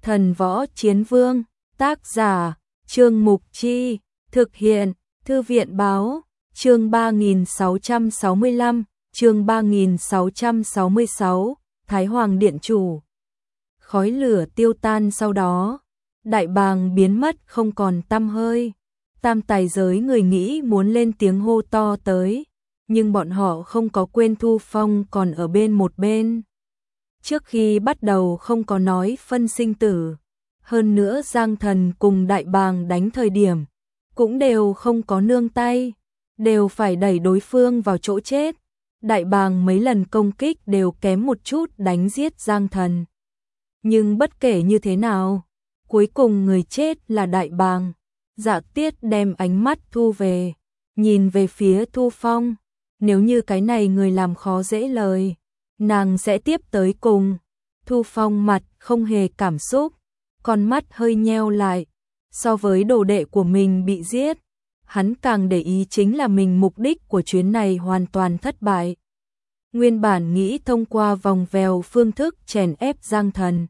Thần Võ Chiến Vương, tác giả, Trương Mục Chi, thực hiện, Thư viện Báo, chương 3665, chương 3666, Thái Hoàng Điện Chủ. Khói lửa tiêu tan sau đó, đại bàng biến mất không còn tăm hơi. Tam tài giới người nghĩ muốn lên tiếng hô to tới, nhưng bọn họ không có quên Thu Phong còn ở bên một bên. Trước khi bắt đầu không có nói phân sinh tử, hơn nữa Giang Thần cùng đại bàng đánh thời điểm, cũng đều không có nương tay, đều phải đẩy đối phương vào chỗ chết. Đại bàng mấy lần công kích đều kém một chút đánh giết Giang Thần. Nhưng bất kể như thế nào, cuối cùng người chết là đại bàng. Dạ Tiết đem ánh mắt thu về, nhìn về phía Thu Phong. Nếu như cái này người làm khó dễ lời, nàng sẽ tiếp tới cùng. Thu Phong mặt không hề cảm xúc, con mắt hơi nheo lại. So với đồ đệ của mình bị giết, hắn càng để ý chính là mình mục đích của chuyến này hoàn toàn thất bại. Nguyên bản nghĩ thông qua vòng vèo phương thức chèn ép Giang Thần.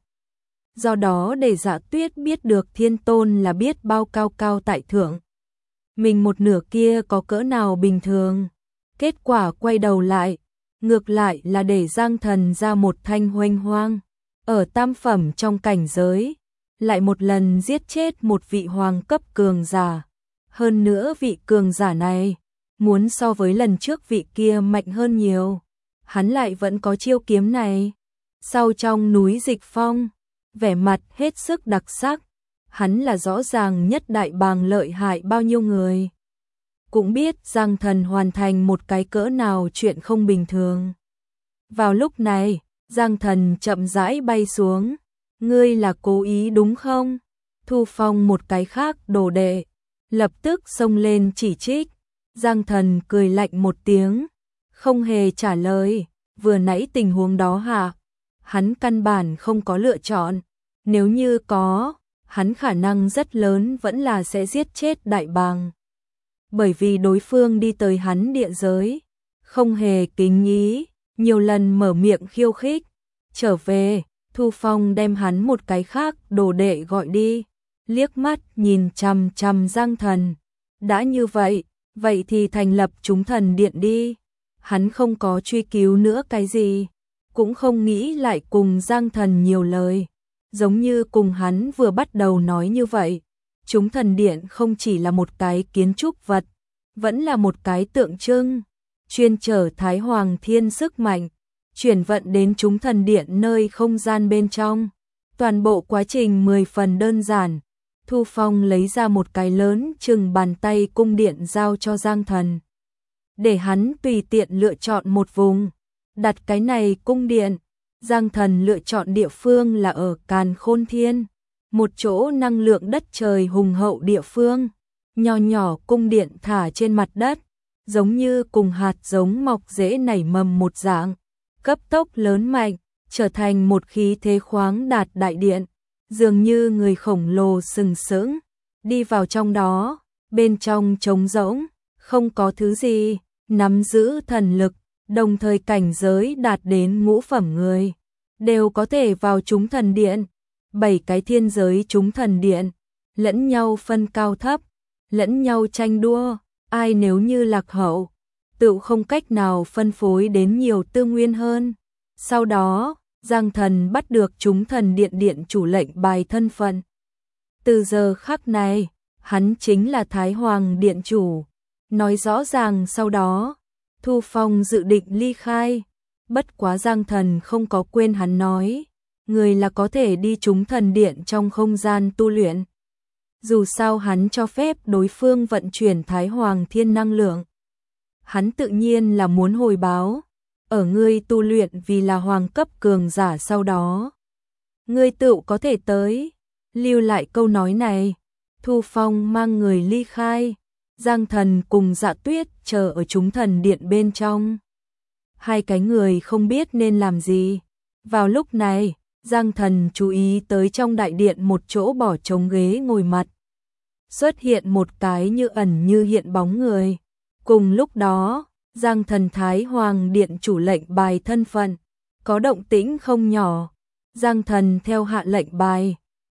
Do đó để Dạ Tuyết biết được Thiên Tôn là biết bao cao cao tại thượng. Mình một nửa kia có cỡ nào bình thường. Kết quả quay đầu lại, ngược lại là để Giang Thần ra một thanh huênh hoang. Ở tam phẩm trong cảnh giới, lại một lần giết chết một vị hoàng cấp cường giả. Hơn nữa vị cường giả này, muốn so với lần trước vị kia mạnh hơn nhiều. Hắn lại vẫn có chiêu kiếm này. Sau trong núi Dịch Phong, vẻ mặt hết sức đặc sắc, hắn là rõ ràng nhất đại bàng lợi hại bao nhiêu người. Cũng biết Giang Thần hoàn thành một cái cỡ nào chuyện không bình thường. Vào lúc này, Giang Thần chậm rãi bay xuống. Ngươi là cố ý đúng không? Thu Phong một cái khác đồ đệ, lập tức xông lên chỉ trích. Giang Thần cười lạnh một tiếng, không hề trả lời. Vừa nãy tình huống đó hả? Hắn căn bản không có lựa chọn. Nếu như có, hắn khả năng rất lớn vẫn là sẽ giết chết đại bàng. Bởi vì đối phương đi tới hắn địa giới, không hề kính ý, nhiều lần mở miệng khiêu khích. Trở về, Thu Phong đem hắn một cái khác đồ đệ gọi đi, liếc mắt nhìn chằm chằm Giang Thần. Đã như vậy, vậy thì thành lập chúng thần điện đi. Hắn không có truy cứu nữa cái gì, cũng không nghĩ lại cùng Giang Thần nhiều lời. Giống như cùng hắn vừa bắt đầu nói như vậy, chúng thần điện không chỉ là một cái kiến trúc vật, vẫn là một cái tượng trưng, chuyên chở Thái Hoàng Thiên sức mạnh, chuyển vận đến chúng thần điện nơi không gian bên trong. Toàn bộ quá trình 10 phần đơn giản. Thu Phong lấy ra một cái lớn chừng bàn tay cung điện giao cho Giang Thần, để hắn tùy tiện lựa chọn một vùng, đặt cái này cung điện. Giang Thần lựa chọn địa phương là ở Càn Khôn Thiên, một chỗ năng lượng đất trời hùng hậu địa phương. Nho nhỏ cung điện thả trên mặt đất, giống như cùng hạt giống mọc rễ nảy mầm một dạng, cấp tốc lớn mạnh, trở thành một khí thế khoáng đạt đại điện, dường như người khổng lồ sừng sững đi vào trong đó. Bên trong trống rỗng, không có thứ gì. Nắm giữ thần lực, đồng thời cảnh giới đạt đến ngũ phẩm người, đều có thể vào chúng thần điện. 7 cái thiên giới chúng thần điện, lẫn nhau phân cao thấp, lẫn nhau tranh đua, ai nếu như lạc hậu, tự không cách nào phân phối đến nhiều tư nguyên hơn. Sau đó, Giang Thần bắt được chúng thần điện điện chủ lệnh bài thân phận. Từ giờ khắc này, hắn chính là Thái Hoàng Điện Chủ. Nói rõ ràng sau đó, Thu Phong dự định ly khai. Bất quá Giang Thần không có quên hắn nói, người là có thể đi chúng thần điện trong không gian tu luyện. Dù sao hắn cho phép đối phương vận chuyển Thái Hoàng Thiên năng lượng. Hắn tự nhiên là muốn hồi báo, ở ngươi tu luyện vì là hoàng cấp cường giả sau đó, ngươi tự có thể tới. Lưu lại câu nói này, Thu Phong mang người ly khai. Giang Thần cùng Dạ Tuyết chờ ở chúng thần điện bên trong. Hai cái người không biết nên làm gì. Vào lúc này, Giang Thần chú ý tới trong đại điện một chỗ bỏ trống ghế ngồi mặt. Xuất hiện một cái như ẩn như hiện bóng người. Cùng lúc đó, Giang Thần Thái Hoàng Điện chủ lệnh bài thân phận, có động tĩnh không nhỏ. Giang Thần theo hạ lệnh bài,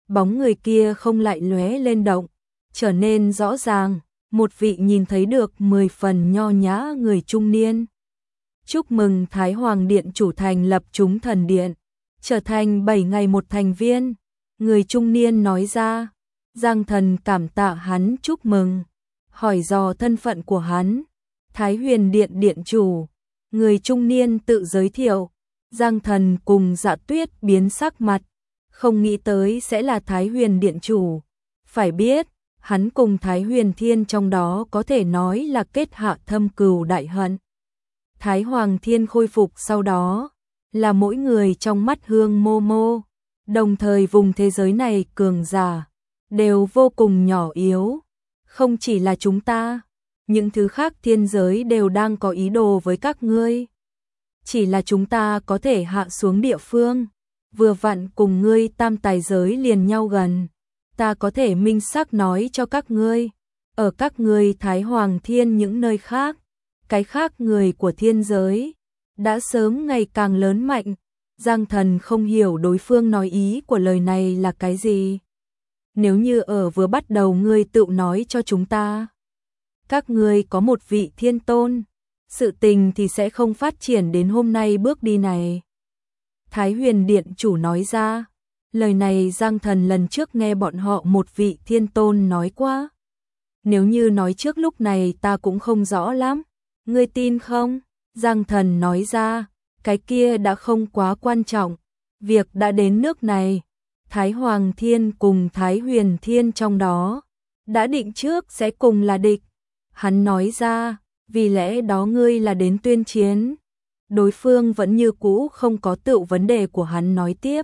bóng người kia không lại lóe lên động, trở nên rõ ràng, một vị nhìn thấy được 10 phần nho nhã người trung niên. Chúc mừng Thái Hoàng Điện chủ thành lập chúng thần điện, trở thành 7 ngày một thành viên, người trung niên nói ra. Giang Thần cảm tạ hắn chúc mừng, hỏi dò thân phận của hắn. Thái Huyền Điện điện chủ, người trung niên tự giới thiệu. Giang Thần cùng Dạ Tuyết biến sắc mặt, không nghĩ tới sẽ là Thái Huyền Điện chủ. Phải biết, hắn cùng Thái Huyền Thiên trong đó có thể nói là kết hạ thâm cừu đại hận. Thái Hoàng Thiên khôi phục sau đó, là mỗi người trong mắt Hương Mô Mô, đồng thời vùng thế giới này cường giả, đều vô cùng nhỏ yếu. Không chỉ là chúng ta, những thứ khác thiên giới đều đang có ý đồ với các ngươi. Chỉ là chúng ta có thể hạ xuống địa phương, vừa vặn cùng ngươi tam tài giới liền nhau gần. Ta có thể minh xác nói cho các ngươi, ở các ngươi Thái Hoàng Thiên những nơi khác, cái khác người của thiên giới đã sớm ngày càng lớn mạnh. Giang Thần không hiểu đối phương nói ý của lời này là cái gì. Nếu như ở vừa bắt đầu ngươi tự nói cho chúng ta, các ngươi có một vị thiên tôn, sự tình thì sẽ không phát triển đến hôm nay bước đi này. Thái Huyền Điện chủ nói ra, lời này Giang Thần lần trước nghe bọn họ một vị thiên tôn nói qua. Nếu như nói trước lúc này ta cũng không rõ lắm, ngươi tin không? Giang Thần nói ra, cái kia đã không quá quan trọng, việc đã đến nước này, Thái Hoàng Thiên cùng Thái Huyền Thiên trong đó, đã định trước sẽ cùng là địch. Hắn nói ra, vì lẽ đó ngươi là đến tuyên chiến. Đối phương vẫn như cũ không có tựu vấn đề của hắn nói tiếp,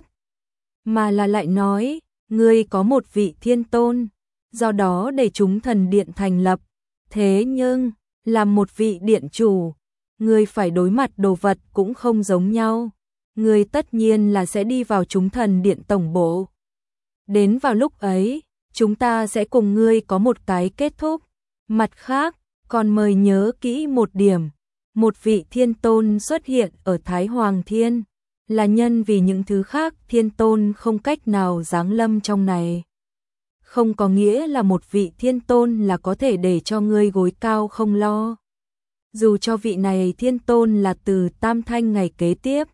mà là lại nói, ngươi có một vị thiên tôn, do đó để chúng thần điện thành lập. Thế nhưng, làm một vị điện chủ, ngươi phải đối mặt đồ vật cũng không giống nhau. Ngươi tất nhiên là sẽ đi vào chúng thần điện tổng bộ. Đến vào lúc ấy, chúng ta sẽ cùng ngươi có một cái kết thúc. Mặt khác, còn mời nhớ kỹ một điểm, một vị thiên tôn xuất hiện ở Thái Hoàng Thiên, là nhân vì những thứ khác thiên tôn không cách nào giáng lâm trong này. Không có nghĩa là một vị thiên tôn là có thể để cho ngươi gối cao không lo. Dù cho vị này thiên tôn là từ Tam Thanh ngày kế tiếp.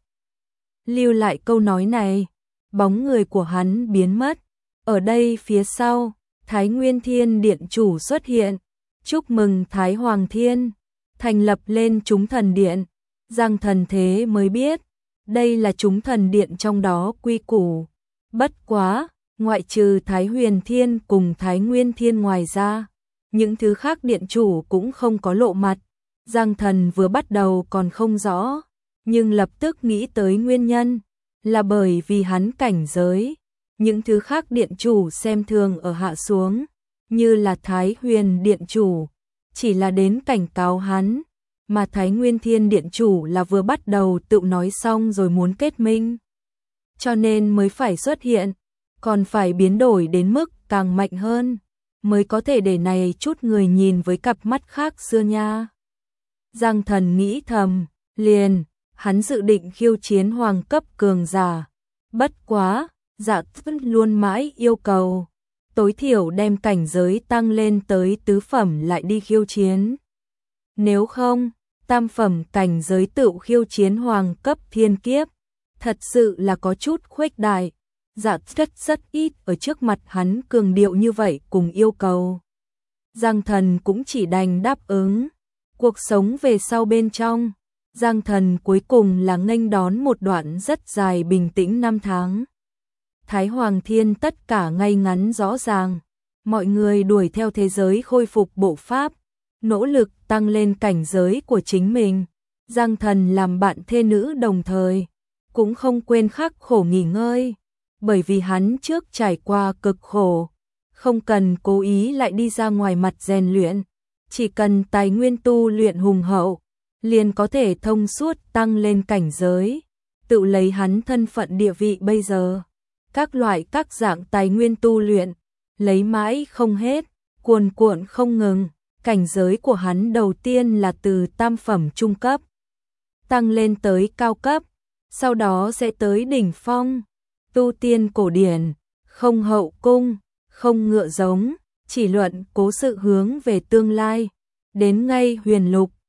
Lưu lại câu nói này, bóng người của hắn biến mất. Ở đây phía sau, Thái Nguyên Thiên Điện chủ xuất hiện. Chúc mừng Thái Hoàng Thiên thành lập lên chúng thần điện. Giang Thần thế mới biết, đây là chúng thần điện trong đó quy củ. Bất quá, ngoại trừ Thái Huyền Thiên cùng Thái Nguyên Thiên ngoài ra, những thứ khác điện chủ cũng không có lộ mặt. Giang Thần vừa bắt đầu còn không rõ, nhưng lập tức nghĩ tới nguyên nhân, là bởi vì hắn cảnh giới. Những thứ khác điện chủ xem thường ở hạ xuống, như là Thái Huyền Điện chủ, chỉ là đến cảnh cáo hắn, mà Thái Nguyên Thiên Điện chủ là vừa bắt đầu tự nói xong rồi muốn kết minh. Cho nên mới phải xuất hiện, còn phải biến đổi đến mức càng mạnh hơn, mới có thể để này chút người nhìn với cặp mắt khác xưa nha. Giang Thần nghĩ thầm, liền, hắn dự định khiêu chiến hoàng cấp cường giả. Bất quá, Dạ Tuyết luôn mãi yêu cầu, tối thiểu đem cảnh giới tăng lên tới tứ phẩm lại đi khiêu chiến. Nếu không, tam phẩm cảnh giới tự khiêu chiến hoàng cấp thiên kiếp, thật sự là có chút khuếch đại. Dạ Tuyết rất ít ở trước mặt hắn cường điệu như vậy cùng yêu cầu. Giang Thần cũng chỉ đành đáp ứng. Cuộc sống về sau bên trong, Giang Thần cuối cùng là nghênh đón một đoạn rất dài bình tĩnh 5 tháng. Thái Hoàng Thiên tất cả ngay ngắn rõ ràng, mọi người đuổi theo thế giới khôi phục bộ pháp, nỗ lực tăng lên cảnh giới của chính mình. Giang Thần làm bạn thê nữ đồng thời, cũng không quên khắc khổ nghỉ ngơi, bởi vì hắn trước trải qua cực khổ, không cần cố ý lại đi ra ngoài mặt rèn luyện, chỉ cần tài nguyên tu luyện hùng hậu, liền có thể thông suốt tăng lên cảnh giới. Tự lấy hắn thân phận địa vị bây giờ, các loại các dạng tài nguyên tu luyện, lấy mãi không hết, cuồn cuộn không ngừng. Cảnh giới của hắn đầu tiên là từ tam phẩm trung cấp, tăng lên tới cao cấp, sau đó sẽ tới đỉnh phong. Tu tiên cổ điển, không hậu cung, không ngựa giống, chỉ luận cố sự hướng về tương lai. Đến ngay Huyền Lục,